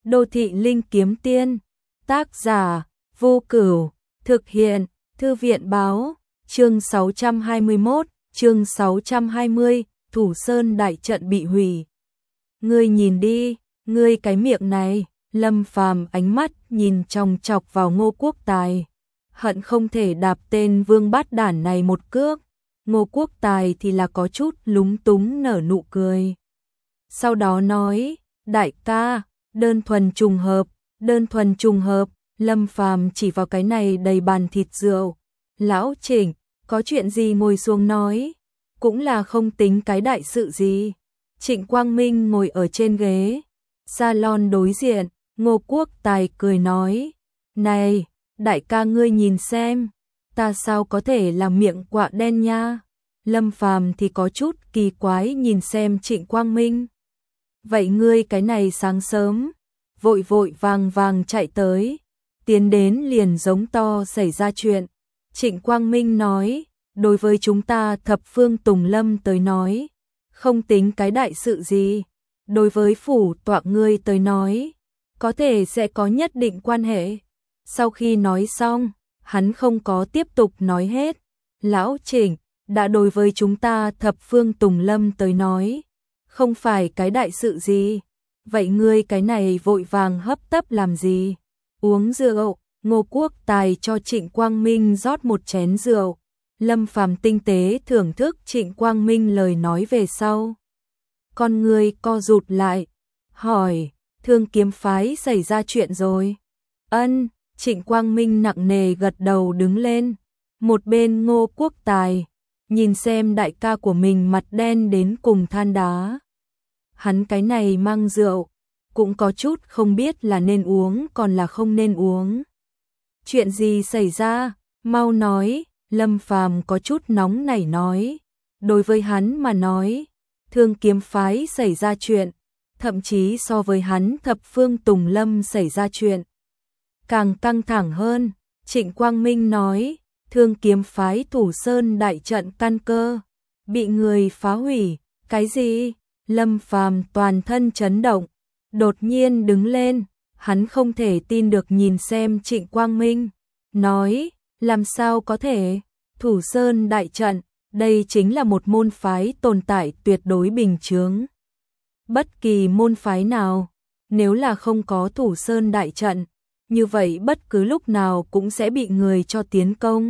Đô thị linh kiếm tiên, tác giả Vô Cửu, thực hiện Thư viện báo, chương 621, chương 620, Thủ Sơn đại trận bị hủy. Ngươi nhìn đi, ngươi cái miệng này. Lâm Phàm ánh mắt nhìn chòng chọc vào Ngô Quốc Tài, hận không thể đạp tên vương bát đản này một cước. Ngô Quốc Tài thì là có chút lúng túng nở nụ cười. Sau đó nói, đại ca, đơn thuần trùng hợp, Lâm Phàm chỉ vào cái này đầy bàn thịt rượu. Lão Trịnh, có chuyện gì ngồi xuống nói, cũng là không tính cái đại sự gì. Trịnh Quang Minh ngồi ở trên ghế salon đối diện, Ngô Quốc Tài cười nói, này, đại ca ngươi nhìn xem, ta sao có thể làm miệng quạ đen nha. Lâm Phàm thì có chút kỳ quái nhìn xem Trịnh Quang Minh. Vậy ngươi cái này sáng sớm, vội vàng chạy tới, tiến đến liền giống to xảy ra chuyện. Trịnh Quang Minh nói, đối với chúng ta thập phương Tùng Lâm tới nói, không tính cái đại sự gì. Đối với phủ tọa ngươi tới nói, có thể sẽ có nhất định quan hệ. Sau khi nói xong, hắn không có tiếp tục nói hết. Lão Trịnh, đã đối với chúng ta thập phương Tùng Lâm tới nói, không phải cái đại sự gì. Vậy ngươi cái này vội vàng hấp tấp làm gì? Uống rượu. Ngô Quốc Tài cho Trịnh Quang Minh rót một chén rượu. Lâm Phàm tinh tế thưởng thức Trịnh Quang Minh lời nói về sau. Con người co rụt lại, hỏi, Thương Kiếm phái xảy ra chuyện rồi? Ân. Trịnh Quang Minh nặng nề gật đầu đứng lên. Một bên Ngô Quốc Tài, nhìn xem đại ca của mình mặt đen đến cùng than đá. Hắn cái này mang rượu, cũng có chút không biết là nên uống còn là không nên uống. Chuyện gì xảy ra? Mau nói. Lâm Phàm có chút nóng nảy nói. Đối với hắn mà nói, Thương Kiếm phái xảy ra chuyện, thậm chí so với hắn thập phương Tùng Lâm xảy ra chuyện càng căng thẳng hơn. Trịnh Quang Minh nói, Thương Kiếm phái Thủ Sơn đại trận căn cơ bị người phá hủy. Cái gì? Lâm Phàm toàn thân chấn động, đột nhiên đứng lên, hắn không thể tin được nhìn xem Trịnh Quang Minh, nói, làm sao có thể? Thủ Sơn đại trận, đây chính là một môn phái tồn tại tuyệt đối bình chướng. Bất kỳ môn phái nào, nếu là không có Thủ Sơn đại trận, như vậy bất cứ lúc nào cũng sẽ bị người cho tiến công.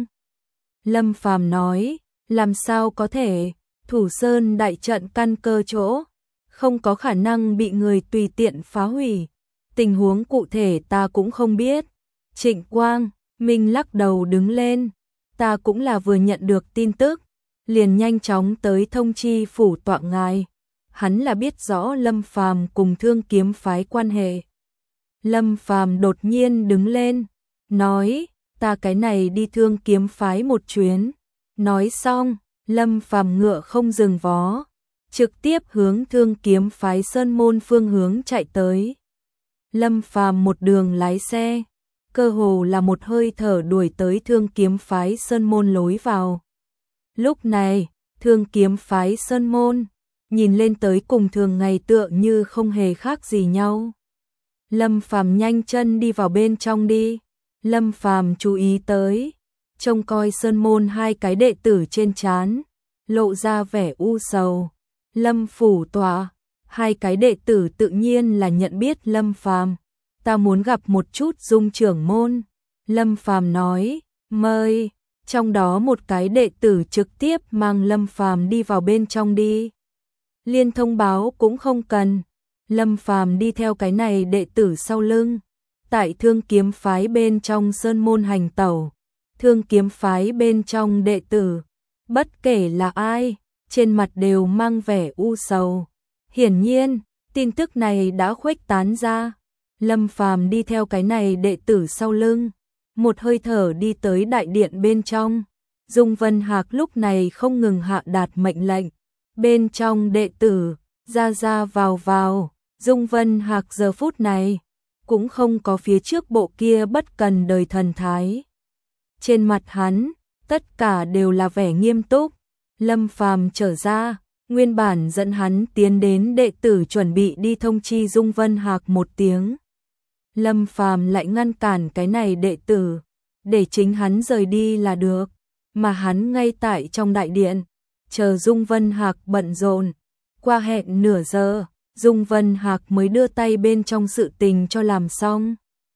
Lâm Phàm nói, làm sao có thể? Thủ Sơn đại trận căn cơ chỗ, không có khả năng bị người tùy tiện phá hủy. Tình huống cụ thể ta cũng không biết. Trịnh Quang Minh lắc đầu đứng lên, ta cũng là vừa nhận được tin tức, liền nhanh chóng tới thông chi phủ tọa ngài. Hắn là biết rõ Lâm Phàm cùng Thương Kiếm phái quan hệ. Lâm Phàm đột nhiên đứng lên, nói, ta cái này đi Thương Kiếm phái một chuyến. Nói xong, Lâm Phàm ngựa không dừng vó, trực tiếp hướng Thương Kiếm phái Sơn Môn phương hướng chạy tới. Lâm Phàm một đường lái xe, cơ hồ là một hơi thở đuổi tới Thương Kiếm phái Sơn Môn lối vào. Lúc này, Thương Kiếm phái Sơn Môn nhìn lên tới cùng thường ngày tựa như không hề khác gì nhau. Lâm Phàm nhanh chân đi vào bên trong đi. Lâm Phàm chú ý tới, trông coi Sơn Môn hai cái đệ tử trên trán lộ ra vẻ u sầu. Lâm phủ tọa, hai cái đệ tử tự nhiên là nhận biết Lâm Phàm. Ta muốn gặp một chút Dung trưởng môn. Lâm Phàm nói, mời. Trong đó một cái đệ tử trực tiếp mang Lâm Phàm đi vào bên trong đi. Liên thông báo cũng không cần. Lâm Phàm đi theo cái này đệ tử sau lưng. Tại Thương Kiếm phái bên trong Sơn Môn hành tẩu. Thương Kiếm phái bên trong đệ tử, bất kể là ai, trên mặt đều mang vẻ u sầu. Hiển nhiên, tin tức này đã khuếch tán ra. Lâm Phàm đi theo cái này đệ tử sau lưng, một hơi thở đi tới đại điện bên trong. Dung Vân Hạc lúc này không ngừng hạ đạt mệnh lệnh. Bên trong đệ tử, ra vào. Dung Vân Hạc giờ phút này cũng không có phía trước bộ kia bất cần đời thần thái. Trên mặt hắn, tất cả đều là vẻ nghiêm túc. Lâm Phàm trở ra, nguyên bản dẫn hắn tiến đến đệ tử chuẩn bị đi thông chi Dung Vân Hạc một tiếng. Lâm Phàm lại ngăn cản cái này đệ tử, để chính hắn rời đi là được, mà hắn ngay tại trong đại điện, chờ Dung Vân Hạc bận rộn. Qua hẹn nửa giờ, Dung Vân Hạc mới đưa tay bên trong sự tình cho làm xong.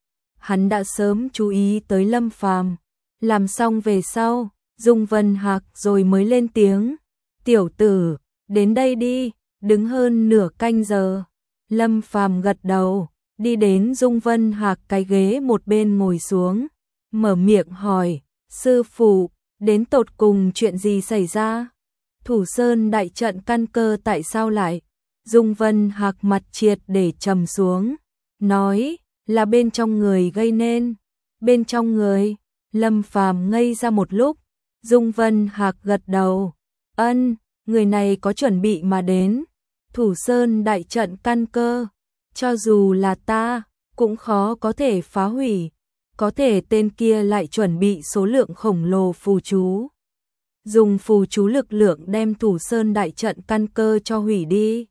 Hắn đã sớm chú ý tới Lâm Phàm, làm xong về sau, Dung Vân Hạc rồi mới lên tiếng, "Tiểu tử, đến đây đi." Đứng hơn nửa canh giờ, Lâm Phàm gật đầu, đi đến Dung Vân Hạc cái ghế một bên ngồi xuống, mở miệng hỏi, "Sư phụ, đến tột cùng chuyện gì xảy ra? Thủ Sơn đại trận căn cơ tại sao lại?" Dung Vân Hạc mặt triệt để trầm xuống, nói, "Là bên trong người gây nên." "Bên trong người?" Lâm Phàm ngây ra một lúc. Dung Vân Hạc gật đầu, "Ân, người này có chuẩn bị mà đến. Thủ Sơn đại trận căn cơ, cho dù là ta, cũng khó có thể phá hủy. Có thể tên kia lại chuẩn bị số lượng khổng lồ phù chú. Dùng phù chú lực lượng đem Thủ Sơn đại trận căn cơ cho hủy đi."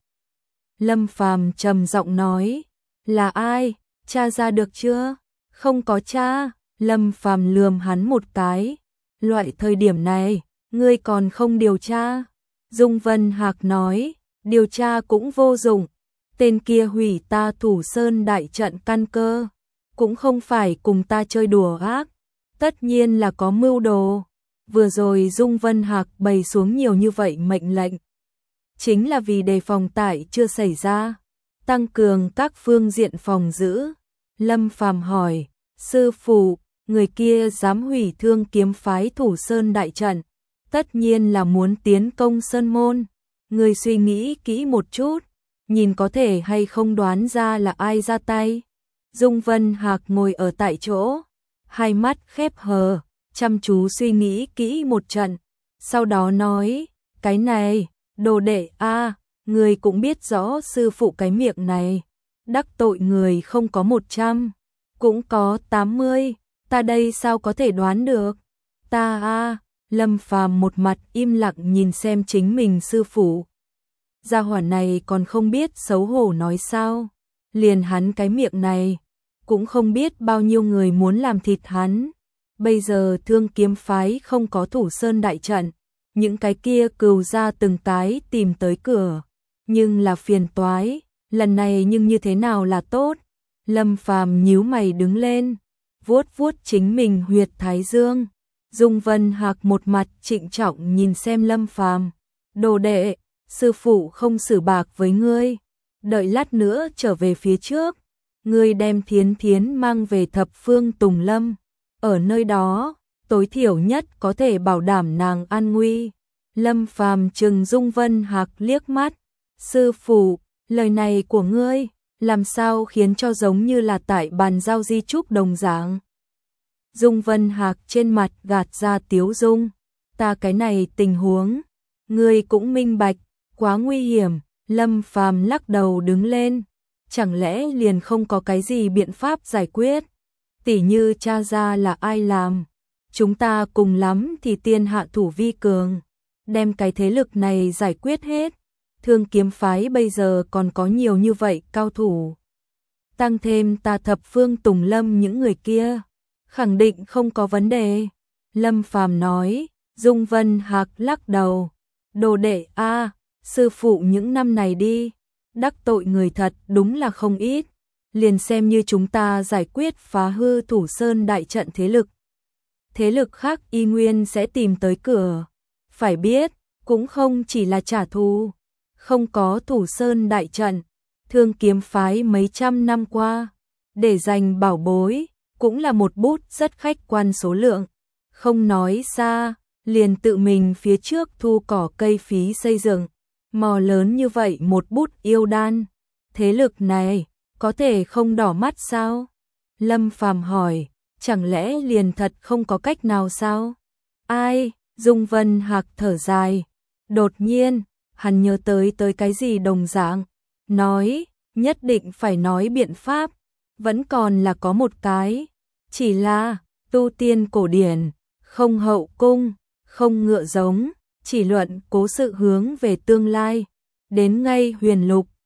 Lâm Phàm trầm giọng nói, "Là ai? Tra ra được chưa?" "Không có tra." Lâm Phàm lườm hắn một cái, "Loại thời điểm này, ngươi còn không điều tra?" Dung Vân Hạc nói, "Điều tra cũng vô dụng. Tên kia hủy ta Thủ Sơn đại trận căn cơ, cũng không phải cùng ta chơi đùa ác, tất nhiên là có mưu đồ." Vừa rồi Dung Vân Hạc bày xuống nhiều như vậy mệnh lệnh, chính là vì đề phòng tại chưa xảy ra, tăng cường các phương diện phòng giữ. Lâm Phàm hỏi, "Sư phụ, người kia dám hủy Thương Kiếm phái Thủ Sơn đại trận, tất nhiên là muốn tiến công Sơn môn. Người suy nghĩ kỹ một chút, nhìn có thể hay không đoán ra là ai ra tay." Dung Vân Hạc ngồi ở tại chỗ, hai mắt khép hờ, chăm chú suy nghĩ kỹ một trận, sau đó nói, "Cái này, đồ đệ a, người cũng biết rõ sư phụ cái miệng này, đắc tội người không có 100, cũng có 80, ta đây sao có thể đoán được?" "Ta a." Lâm Phàm một mặt im lặng nhìn xem chính mình sư phụ. Gia hỏa này còn không biết xấu hổ nói sao, liền hắn cái miệng này, cũng không biết bao nhiêu người muốn làm thịt hắn. Bây giờ Thương Kiếm phái không có Thủ Sơn đại trận, những cái kia cừu gia từng cái tìm tới cửa, nhưng là phiền toái, lần này nhưng như thế nào là tốt. Lâm Phàm nhíu mày đứng lên, vuốt vuốt chính mình huyệt thái dương. Dung Vân Hạc một mặt trịnh trọng nhìn xem Lâm Phàm, "Đồ đệ, sư phụ không xử bạc với ngươi, đợi lát nữa trở về phía trước, ngươi đem Thiến Thiến mang về Thập Phương Tùng Lâm, ở nơi đó, tối thiểu nhất có thể bảo đảm nàng an nguy." Lâm Phàm trừng Dung Vân Hạc liếc mắt, "Sư phụ, lời này của ngươi, làm sao khiến cho giống như là tại bàn giao di chúc đồng dạng?" Dung Vân Hạc trên mặt gạt ra tiếu dung, "Ta cái này tình huống, ngươi cũng minh bạch, quá nguy hiểm." Lâm Phàm lắc đầu đứng lên, "Chẳng lẽ liền không có cái gì biện pháp giải quyết? Tỉ như tra ra là ai làm, chúng ta cùng lắm thì tiên hạ thủ vi cường, đem cái thế lực này giải quyết hết. Thương Kiếm phái bây giờ còn có nhiều như vậy cao thủ, tăng thêm ta Thập Phương Tùng Lâm những người kia, khẳng định không có vấn đề." Lâm Phàm nói. Dung Vân Hạc lắc đầu, "Đồ đệ a, sư phụ những năm này đi, đắc tội người thật đúng là không ít, liền xem như chúng ta giải quyết phá hư Thủ Sơn đại trận thế lực khác y nguyên sẽ tìm tới cửa. Phải biết, cũng không chỉ là trả thù, không có Thủ Sơn đại trận, Thương Kiếm phái mấy trăm năm qua, để dành bảo bối, cũng là một bút rất khách quan số lượng. Không nói xa, liền tự mình phía trước thu cỏ cây phí xây dựng, mò lớn như vậy một bút yêu đan. Thế lực này, có thể không đỏ mắt sao?" Lâm Phàm hỏi, "Chẳng lẽ liền thật không có cách nào sao?" "Ai?" Dung Vân Hạc thở dài. Đột nhiên, hắn nhớ tới cái gì đồng dạng, nói, "Nhất định phải nói biện pháp, vẫn còn là có một cái, chỉ là tu tiên cổ điển, không hậu cung, không ngựa giống, chỉ luận cố sự hướng về tương lai, đến ngay huyền lục,